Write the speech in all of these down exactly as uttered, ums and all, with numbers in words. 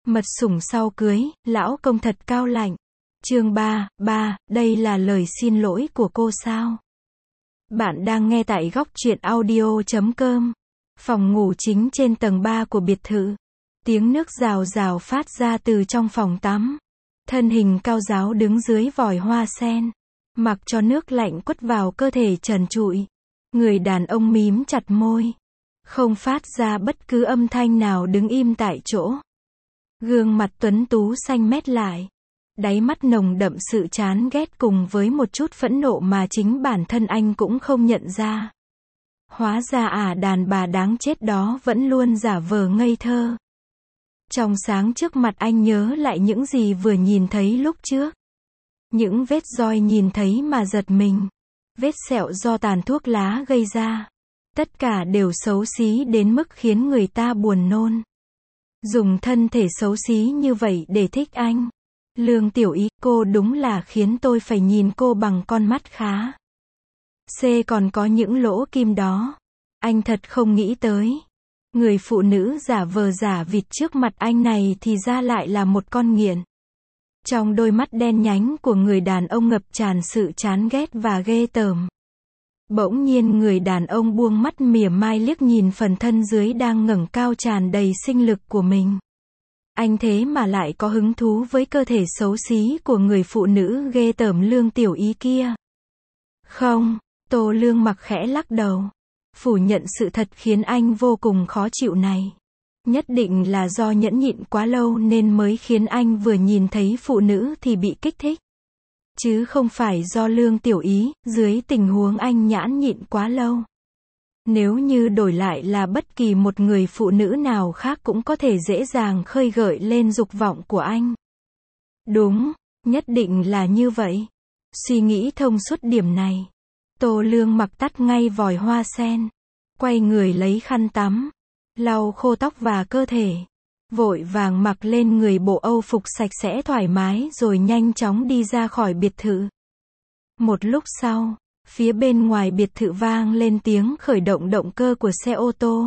Mật sủng sau cưới, lão công thật cao lạnh. Chương ba, ba, đây là lời xin lỗi của cô sao? Bạn đang nghe tại góc truyện audio chấm com. Phòng ngủ chính trên tầng ba của biệt thự. Tiếng nước rào rào phát ra từ trong phòng tắm. Thân hình cao ráo đứng dưới vòi hoa sen. Mặc cho nước lạnh quất vào cơ thể trần trụi. Người đàn ông mím chặt môi. Không phát ra bất cứ âm thanh nào, đứng im tại chỗ. Gương mặt tuấn tú xanh mét lại. Đáy mắt nồng đậm sự chán ghét cùng với một chút phẫn nộ mà chính bản thân anh cũng không nhận ra. Hóa ra à, đàn bà đáng chết đó vẫn luôn giả vờ ngây thơ. Trong sáng trước mặt anh nhớ lại những gì vừa nhìn thấy lúc trước. Những vết roi nhìn thấy mà giật mình. Vết sẹo do tàn thuốc lá gây ra. Tất cả đều xấu xí đến mức khiến người ta buồn nôn. Dùng thân thể xấu xí như vậy để thích anh. Lương Tiểu Ý, cô đúng là khiến tôi phải nhìn cô bằng con mắt khá. C còn có những lỗ kim đó. Anh thật không nghĩ tới. Người phụ nữ giả vờ giả vịt trước mặt anh này thì ra lại là một con nghiện. Trong đôi mắt đen nhánh của người đàn ông ngập tràn sự chán ghét và ghê tởm. Bỗng nhiên người đàn ông buông mắt mỉa mai liếc nhìn phần thân dưới đang ngẩng cao tràn đầy sinh lực của mình. Anh thế mà lại có hứng thú với cơ thể xấu xí của người phụ nữ ghê tởm Lương Tiểu Ý kia. Không, Tô Lương Mặc khẽ lắc đầu. Phủ nhận sự thật khiến anh vô cùng khó chịu này. Nhất định là do nhẫn nhịn quá lâu nên mới khiến anh vừa nhìn thấy phụ nữ thì bị kích thích. Chứ không phải do Lương Tiểu Ý, dưới tình huống anh nhãn nhịn quá lâu. Nếu như đổi lại là bất kỳ một người phụ nữ nào khác cũng có thể dễ dàng khơi gợi lên dục vọng của anh. Đúng, nhất định là như vậy. Suy nghĩ thông suốt điểm này. Tô Lương Mặc tắt ngay vòi hoa sen. Quay người lấy khăn tắm. Lau khô tóc và cơ thể. Vội vàng mặc lên người bộ âu phục sạch sẽ thoải mái rồi nhanh chóng đi ra khỏi biệt thự. Một lúc sau, phía bên ngoài biệt thự vang lên tiếng khởi động động cơ của xe ô tô.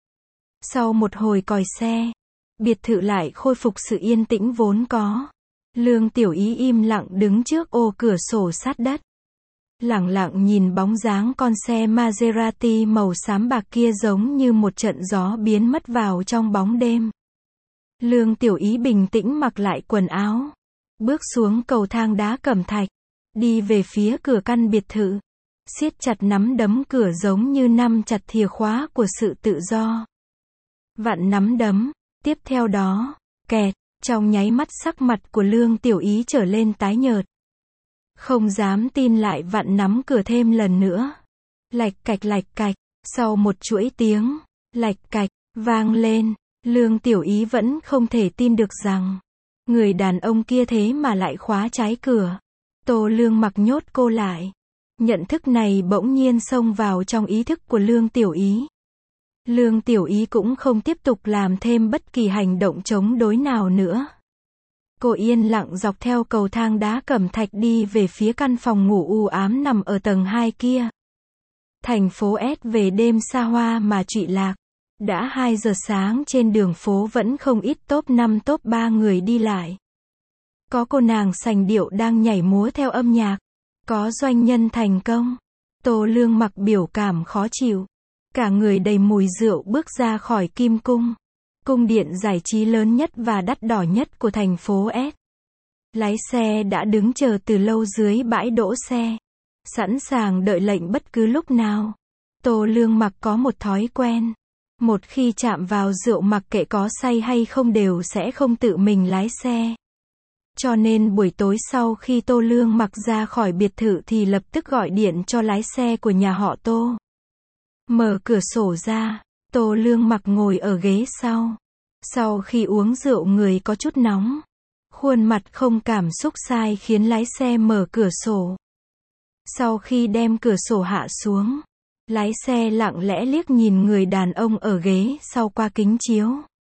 Sau một hồi còi xe, biệt thự lại khôi phục sự yên tĩnh vốn có. Lương Tiểu Ý im lặng đứng trước ô cửa sổ sát đất. Lẳng lặng nhìn bóng dáng con xe Maserati màu xám bạc kia giống như một trận gió biến mất vào trong bóng đêm. Lương Tiểu Ý bình tĩnh mặc lại quần áo. Bước xuống cầu thang đá cẩm thạch. Đi về phía cửa căn biệt thự. Siết chặt nắm đấm cửa giống như nắm chặt chìa khóa của sự tự do. Vặn nắm đấm. Tiếp theo đó, kẹt, trong nháy mắt sắc mặt của Lương Tiểu Ý trở lên tái nhợt. Không dám tin lại vặn nắm cửa thêm lần nữa. Lạch cạch lạch cạch. Sau một chuỗi tiếng, lạch cạch, vang lên. Lương Tiểu Ý vẫn không thể tin được rằng người đàn ông kia thế mà lại khóa trái cửa. Tô Lương Mặc nhốt cô lại. Nhận thức này bỗng nhiên xông vào trong ý thức của Lương Tiểu Ý. Lương Tiểu Ý cũng không tiếp tục làm thêm bất kỳ hành động chống đối nào nữa. Cô yên lặng dọc theo cầu thang đá cẩm thạch đi về phía căn phòng ngủ u ám nằm ở tầng hai kia. Thành phố S về đêm xa hoa mà trụy lạc. Đã hai giờ sáng trên đường phố vẫn không ít top năm top ba người đi lại. Có cô nàng sành điệu đang nhảy múa theo âm nhạc. Có doanh nhân thành công. Tô Lương Mặc biểu cảm khó chịu. Cả người đầy mùi rượu bước ra khỏi Kim Cung. Cung điện giải trí lớn nhất và đắt đỏ nhất của thành phố S. Lái xe đã đứng chờ từ lâu dưới bãi đỗ xe. Sẵn sàng đợi lệnh bất cứ lúc nào. Tô Lương Mặc có một thói quen. Một khi chạm vào rượu mặc kệ có say hay không đều sẽ không tự mình lái xe. Cho nên buổi tối sau khi Tô Lương Mặc ra khỏi biệt thự thì lập tức gọi điện cho lái xe của nhà họ Tô. Mở cửa sổ ra, Tô Lương Mặc ngồi ở ghế sau. Sau khi uống rượu người có chút nóng. Khuôn mặt không cảm xúc sai khiến lái xe mở cửa sổ. Sau khi đem cửa sổ hạ xuống, lái xe lặng lẽ liếc nhìn người đàn ông ở ghế sau qua kính chiếu.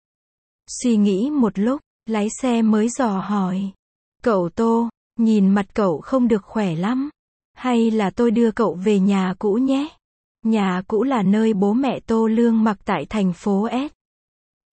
Suy nghĩ một lúc, lái xe mới dò hỏi. Cậu Tô, nhìn mặt cậu không được khỏe lắm. Hay là tôi đưa cậu về nhà cũ nhé? Nhà cũ là nơi bố mẹ Tô Lương Mặc tại thành phố S.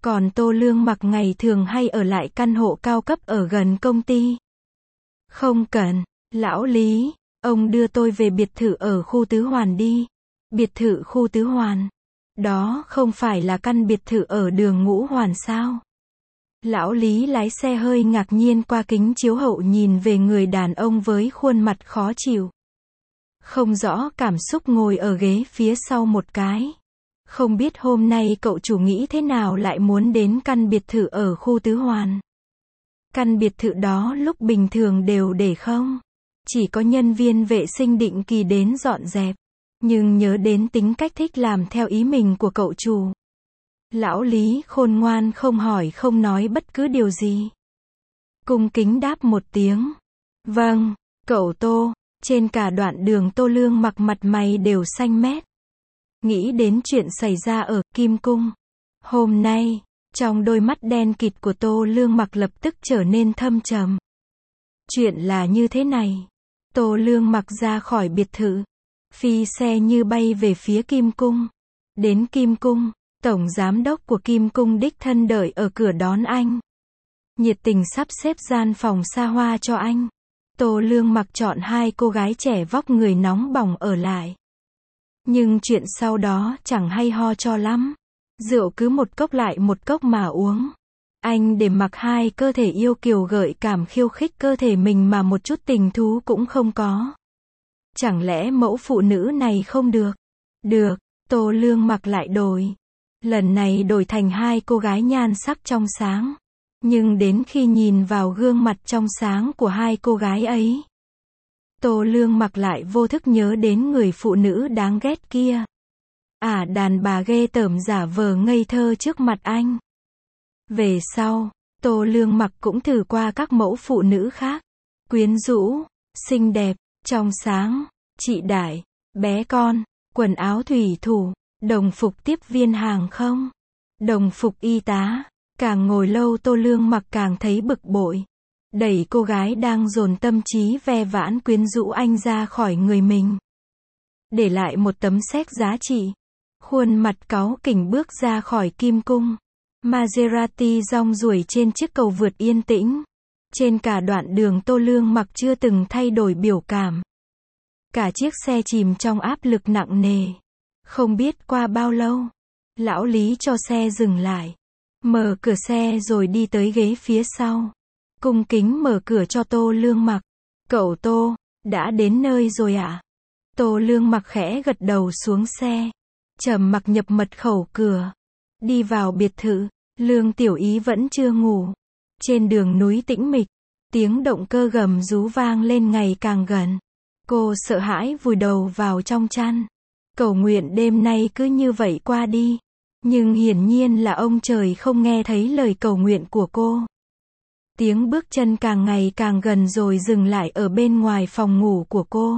Còn Tô Lương Mặc ngày thường hay ở lại căn hộ cao cấp ở gần công ty. Không cần, lão Lý, ông đưa tôi về biệt thự ở khu Tứ Hoàn đi. Biệt thự khu Tứ Hoàn? Đó không phải là căn biệt thự ở đường Ngũ Hoàn sao? Lão Lý lái xe hơi ngạc nhiên qua kính chiếu hậu nhìn về người đàn ông với khuôn mặt khó chịu. Không rõ cảm xúc ngồi ở ghế phía sau một cái. Không biết hôm nay cậu chủ nghĩ thế nào lại muốn đến căn biệt thự ở khu Tứ Hoàn. Căn biệt thự đó lúc bình thường đều để không. Chỉ có nhân viên vệ sinh định kỳ đến dọn dẹp. Nhưng nhớ đến tính cách thích làm theo ý mình của cậu chủ. Lão Lý khôn ngoan không hỏi không nói bất cứ điều gì. Cung kính đáp một tiếng. Vâng, cậu Tô. Trên cả đoạn đường Tô Lương Mặc mặt mày đều xanh mét. Nghĩ đến chuyện xảy ra ở Kim Cung. Hôm nay, trong đôi mắt đen kịt của Tô Lương Mặc lập tức trở nên thâm trầm. Chuyện là như thế này. Tô Lương Mặc ra khỏi biệt thự. Phi xe như bay về phía Kim Cung. Đến Kim Cung, tổng giám đốc của Kim Cung đích thân đợi ở cửa đón anh. Nhiệt tình sắp xếp gian phòng xa hoa cho anh. Tô Lương Mặc chọn hai cô gái trẻ vóc người nóng bỏng ở lại. Nhưng chuyện sau đó chẳng hay ho cho lắm. Rượu cứ một cốc lại một cốc mà uống. Anh để mặc hai cơ thể yêu kiều gợi cảm khiêu khích cơ thể mình mà một chút tình thú cũng không có. Chẳng lẽ mẫu phụ nữ này không được? Được, Tô Lương Mặc lại đổi. Lần này đổi thành hai cô gái nhan sắc trong sáng. Nhưng đến khi nhìn vào gương mặt trong sáng của hai cô gái ấy, Tô Lương Mặc lại vô thức nhớ đến người phụ nữ đáng ghét kia. À, đàn bà ghê tởm giả vờ ngây thơ trước mặt anh. Về sau, Tô Lương Mặc cũng thử qua các mẫu phụ nữ khác. Quyến rũ, xinh đẹp, trong sáng, chị đại, bé con, quần áo thủy thủ, đồng phục tiếp viên hàng không, đồng phục y tá. Càng ngồi lâu Tô Lương Mặc càng thấy bực bội. Đẩy cô gái đang dồn tâm trí ve vãn quyến rũ anh ra khỏi người mình. Để lại một tấm séc giá trị. Khuôn mặt cáu kỉnh bước ra khỏi Kim Cung. Maserati rong ruổi trên chiếc cầu vượt yên tĩnh. Trên cả đoạn đường Tô Lương Mặc chưa từng thay đổi biểu cảm. Cả chiếc xe chìm trong áp lực nặng nề. Không biết qua bao lâu, lão Lý cho xe dừng lại. Mở cửa xe rồi đi tới ghế phía sau. Cung kính mở cửa cho Tô Lương Mặc. Cậu Tô, đã đến nơi rồi ạ? À? Tô Lương Mặc khẽ gật đầu xuống xe. Trầm mặc nhập mật khẩu cửa. Đi vào biệt thự, Lương Tiểu Ý vẫn chưa ngủ. Trên đường núi tĩnh mịch, tiếng động cơ gầm rú vang lên ngày càng gần. Cô sợ hãi vùi đầu vào trong chăn. Cầu nguyện đêm nay cứ như vậy qua đi. Nhưng hiển nhiên là ông trời không nghe thấy lời cầu nguyện của cô. Tiếng bước chân càng ngày càng gần rồi dừng lại ở bên ngoài phòng ngủ của cô.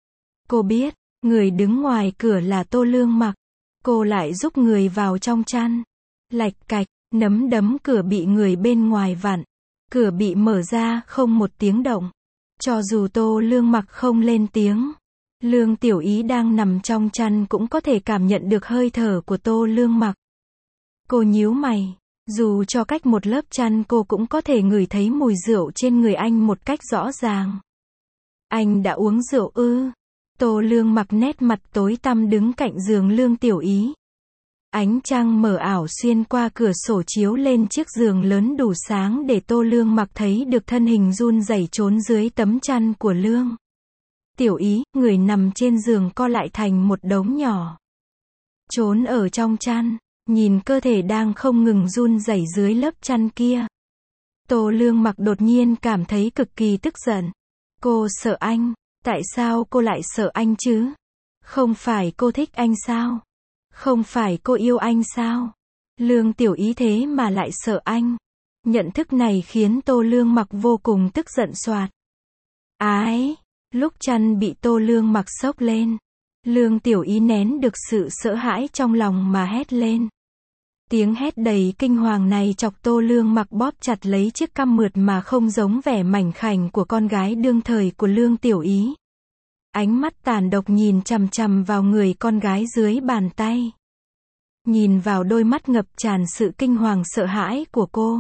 Cô biết, người đứng ngoài cửa là Tô Lương Mặc. Cô lại giúp người vào trong chăn. Lạch cạch, nấm đấm cửa bị người bên ngoài vặn. Cửa bị mở ra không một tiếng động. Cho dù Tô Lương Mặc không lên tiếng, Lương Tiểu Ý đang nằm trong chăn cũng có thể cảm nhận được hơi thở của Tô Lương Mặc. Cô nhíu mày, dù cho cách một lớp chăn cô cũng có thể ngửi thấy mùi rượu trên người anh một cách rõ ràng. Anh đã uống rượu ư? Tô Lương Mặc nét mặt tối tăm đứng cạnh giường Lương Tiểu Ý. Ánh trăng mờ ảo xuyên qua cửa sổ chiếu lên chiếc giường lớn đủ sáng để Tô Lương Mặc thấy được thân hình run rẩy trốn dưới tấm chăn của Lương Tiểu Ý, người nằm trên giường co lại thành một đống nhỏ. Trốn ở trong chăn, nhìn cơ thể đang không ngừng run rẩy dưới lớp chăn kia. Tô Lương Mặc đột nhiên cảm thấy cực kỳ tức giận. Cô sợ anh, tại sao cô lại sợ anh chứ? Không phải cô thích anh sao? Không phải cô yêu anh sao? Lương Tiểu Ý thế mà lại sợ anh. Nhận thức này khiến Tô Lương Mặc vô cùng tức giận xoạt. Ái, lúc chăn bị Tô Lương Mặc xốc lên, Lương Tiểu Ý nén được sự sợ hãi trong lòng mà hét lên. Tiếng hét đầy kinh hoàng này chọc Tô Lương Mặc bóp chặt lấy chiếc cằm mượt mà không giống vẻ mảnh khảnh của con gái đương thời của Lương Tiểu Ý. Ánh mắt tàn độc nhìn chằm chằm vào người con gái dưới bàn tay. nhìn vào đôi mắt ngập tràn sự kinh hoàng sợ hãi của cô.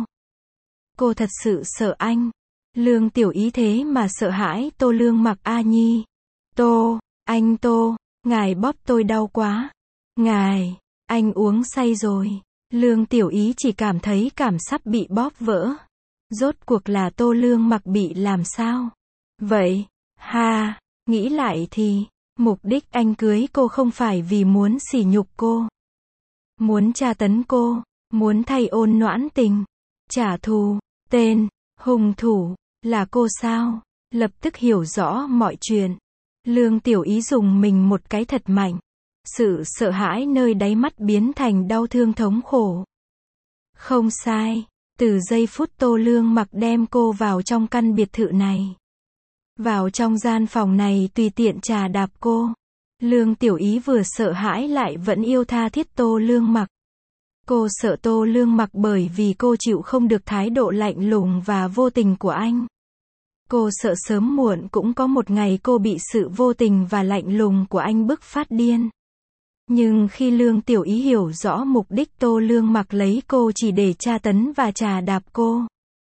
Cô thật sự sợ anh. Lương Tiểu Ý thế mà sợ hãi Tô Lương Mặc a Nhi. Tô, anh Tô, ngài bóp tôi đau quá. Ngài, anh uống say rồi. Lương Tiểu Ý chỉ cảm thấy cảm sắp bị bóp vỡ. Rốt cuộc là Tô Lương Mặc bị làm sao? Vậy, ha, nghĩ lại thì, mục đích anh cưới cô không phải vì muốn sỉ nhục cô. Muốn tra tấn cô, muốn thay ôn noãn tình, trả thù, tên, hung thủ, là cô sao? Lập tức hiểu rõ mọi chuyện. Lương Tiểu Ý dùng mình một cái thật mạnh. Sự sợ hãi nơi đáy mắt biến thành đau thương thống khổ. Không sai, từ giây phút Tô Lương Mặc đem cô vào trong căn biệt thự này. Vào trong gian phòng này tùy tiện trà đạp cô. Lương Tiểu Ý vừa sợ hãi lại vẫn yêu tha thiết Tô Lương Mặc. Cô sợ Tô Lương Mặc bởi vì cô chịu không được thái độ lạnh lùng và vô tình của anh. Cô sợ sớm muộn cũng có một ngày cô bị sự vô tình và lạnh lùng của anh bức phát điên. Nhưng khi Lương Tiểu Ý hiểu rõ mục đích Tô Lương Mặc lấy cô chỉ để tra tấn và trà đạp cô,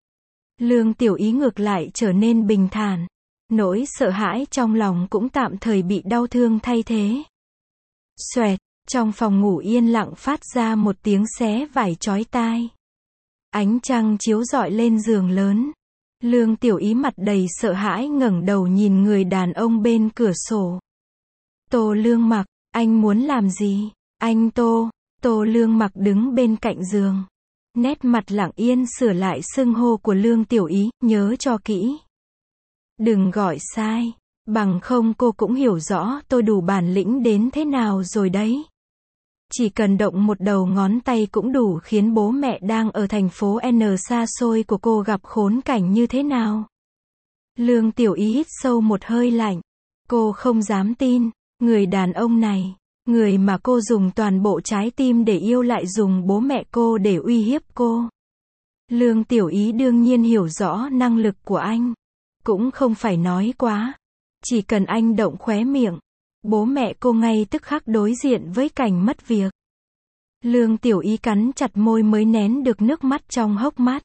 Lương Tiểu Ý ngược lại trở nên bình thản. Nỗi sợ hãi trong lòng cũng tạm thời bị đau thương thay thế. Xoẹt, trong phòng ngủ yên lặng phát ra một tiếng xé vải chói tai. Ánh trăng chiếu rọi lên giường lớn. Lương Tiểu Ý mặt đầy sợ hãi ngẩng đầu nhìn người đàn ông bên cửa sổ. Tô Lương Mặc, anh muốn làm gì? Anh Tô, Tô Lương Mặc đứng bên cạnh giường. Nét mặt lặng yên sửa lại xưng hô của Lương Tiểu Ý, nhớ cho kỹ. Đừng gọi sai, bằng không cô cũng hiểu rõ tôi đủ bản lĩnh đến thế nào rồi đấy. Chỉ cần động một đầu ngón tay cũng đủ khiến bố mẹ đang ở thành phố N xa xôi của cô gặp khốn cảnh như thế nào. Lương Tiểu Ý hít sâu một hơi lạnh. Cô không dám tin, người đàn ông này, người mà cô dùng toàn bộ trái tim để yêu lại dùng bố mẹ cô để uy hiếp cô. Lương Tiểu Ý đương nhiên hiểu rõ năng lực của anh. Cũng không phải nói quá. Chỉ cần anh động khóe miệng, bố mẹ cô ngay tức khắc đối diện với cảnh mất việc. Lương Tiểu Ý cắn chặt môi mới nén được nước mắt trong hốc mắt.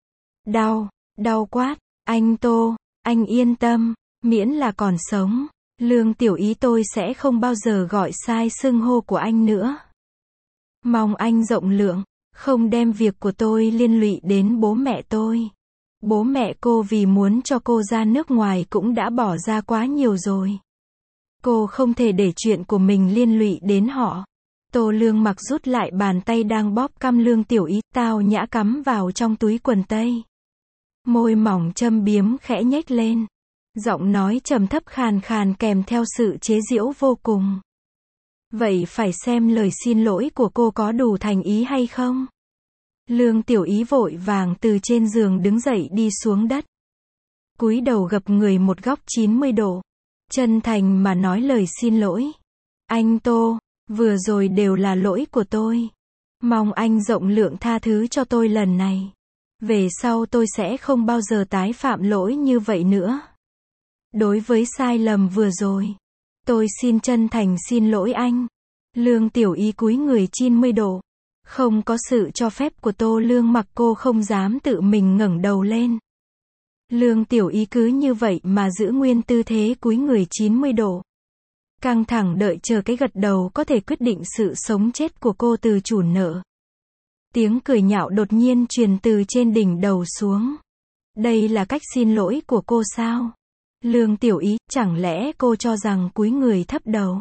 Đau, đau quát, anh Tô, anh yên tâm, miễn là còn sống. Lương Tiểu Ý tôi sẽ không bao giờ gọi sai xưng hô của anh nữa. Mong anh rộng lượng, không đem việc của tôi liên lụy đến bố mẹ tôi. Bố mẹ cô vì muốn cho cô ra nước ngoài cũng đã bỏ ra quá nhiều rồi. Cô không thể để chuyện của mình liên lụy đến họ. Tô Lương Mặc rút lại bàn tay đang bóp cằm Lương Tiểu Ý, tao nhã cắm vào trong túi quần tây. Môi mỏng châm biếm khẽ nhếch lên. Giọng nói trầm thấp khàn khàn kèm theo sự chế giễu vô cùng. Vậy phải xem lời xin lỗi của cô có đủ thành ý hay không? Lương Tiểu Ý vội vàng từ trên giường đứng dậy đi xuống đất. Cúi đầu gập người một góc chín mươi độ. Chân thành mà nói lời xin lỗi. Anh Tô, vừa rồi đều là lỗi của tôi. Mong anh rộng lượng tha thứ cho tôi lần này. Về sau tôi sẽ không bao giờ tái phạm lỗi như vậy nữa. Đối với sai lầm vừa rồi, tôi xin chân thành xin lỗi anh. Lương Tiểu Ý cúi người chín mươi độ. Không có sự cho phép của Tô Lương Mặc cô không dám tự mình ngẩng đầu lên. Lương Tiểu Ý cứ như vậy mà giữ nguyên tư thế cúi người chín mươi độ. Căng thẳng đợi chờ cái gật đầu có thể quyết định sự sống chết của cô từ chủ nợ. Tiếng cười nhạo đột nhiên truyền từ trên đỉnh đầu xuống. Đây là cách xin lỗi của cô sao? Lương Tiểu Ý, chẳng lẽ cô cho rằng cúi người thấp đầu,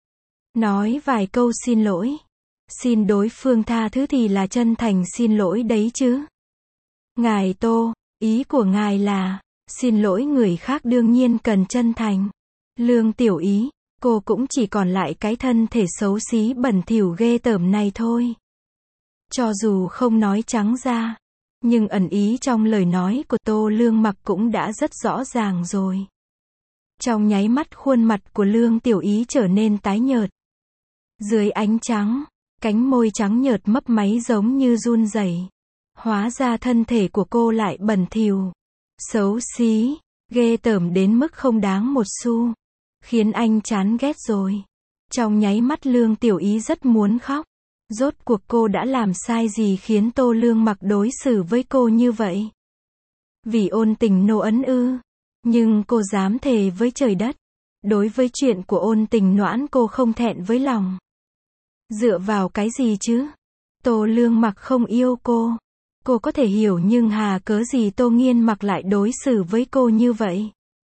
nói vài câu xin lỗi, xin đối phương tha thứ thì là chân thành xin lỗi đấy chứ? Ngài Tô, ý của ngài là, xin lỗi người khác đương nhiên cần chân thành. Lương Tiểu Ý, cô cũng chỉ còn lại cái thân thể xấu xí bẩn thỉu ghê tởm này thôi. Cho dù không nói trắng ra, nhưng ẩn ý trong lời nói của Tô Lương Mặc cũng đã rất rõ ràng rồi. Trong nháy mắt khuôn mặt của Lương Tiểu Ý trở nên tái nhợt. Dưới ánh trắng, cánh môi trắng nhợt mấp máy giống như run rẩy. Hóa ra thân thể của cô lại bẩn thỉu, xấu xí, ghê tởm đến mức không đáng một xu. Khiến anh chán ghét rồi. Trong nháy mắt Lương Tiểu Ý rất muốn khóc. Rốt cuộc cô đã làm sai gì khiến Tô Lương Mặc đối xử với cô như vậy? Vì Ôn Tình Nô ấn ư? Nhưng cô dám thề với trời đất. Đối với chuyện của Ôn Tình Noãn cô không thẹn với lòng. Dựa vào cái gì chứ? Tô Lương Mặc không yêu cô. Cô có thể hiểu nhưng hà cớ gì Tô Nghiên Mặc lại đối xử với cô như vậy?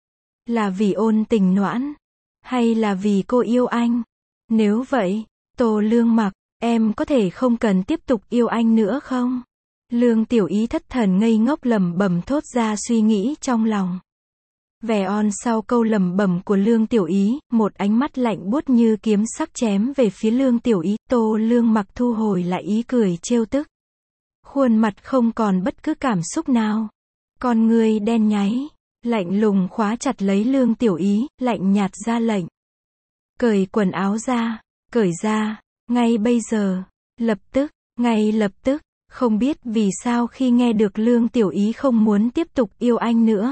Là vì Ôn Tình Noãn? Hay là vì cô yêu anh? Nếu vậy, Tô Lương Mặc, em có thể không cần tiếp tục yêu anh nữa không? Lương Tiểu Ý thất thần ngây ngốc lẩm bẩm thốt ra suy nghĩ trong lòng. Vẻ on sau câu lẩm bẩm của Lương Tiểu Ý, một ánh mắt lạnh buốt như kiếm sắc chém về phía Lương Tiểu Ý, Tô Lương Mặc thu hồi lại ý cười trêu tức. Khuôn mặt không còn bất cứ cảm xúc nào. Con ngươi đen nháy, lạnh lùng khóa chặt lấy Lương Tiểu Ý, lạnh nhạt ra lệnh. Cởi quần áo ra, cởi ra, ngay bây giờ, lập tức, ngay lập tức, không biết vì sao khi nghe được Lương Tiểu Ý không muốn tiếp tục yêu anh nữa.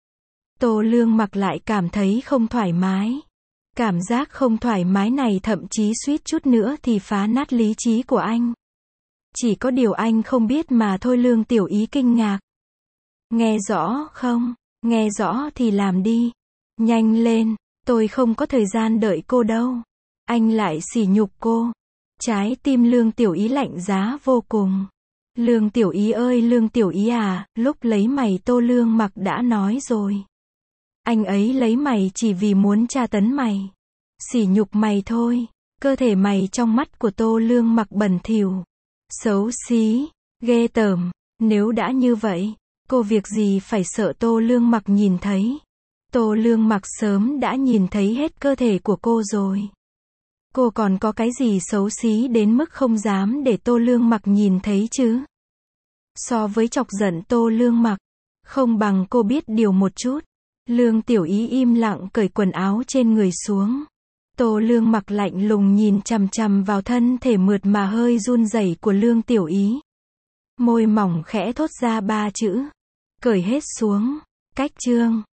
Tô Lương Mặc lại cảm thấy không thoải mái. Cảm giác không thoải mái này thậm chí suýt chút nữa thì phá nát lý trí của anh. Chỉ có điều anh không biết mà thôi. Lương Tiểu Ý kinh ngạc. Nghe rõ không? Nghe rõ thì làm đi. Nhanh lên, tôi không có thời gian đợi cô đâu. Anh lại sỉ nhục cô. Trái tim Lương Tiểu Ý lạnh giá vô cùng. Lương Tiểu Ý ơi Lương Tiểu Ý à, lúc lấy mày Tô Lương Mặc đã nói rồi. Anh ấy lấy mày chỉ vì muốn tra tấn mày. Sỉ nhục mày thôi. Cơ thể mày trong mắt của Tô Lương Mặc bẩn thỉu, xấu xí, ghê tởm. Nếu đã như vậy, cô việc gì phải sợ Tô Lương Mặc nhìn thấy. Tô Lương Mặc sớm đã nhìn thấy hết cơ thể của cô rồi. Cô còn có cái gì xấu xí đến mức không dám để Tô Lương Mặc nhìn thấy chứ? So với chọc giận Tô Lương Mặc, không bằng cô biết điều một chút. Lương Tiểu Ý im lặng cởi quần áo trên người xuống. Tô Lương Mặc lạnh lùng nhìn chằm chằm vào thân thể mượt mà hơi run rẩy của Lương Tiểu Ý. Môi mỏng khẽ thốt ra ba chữ. Cởi hết xuống. Cách chương.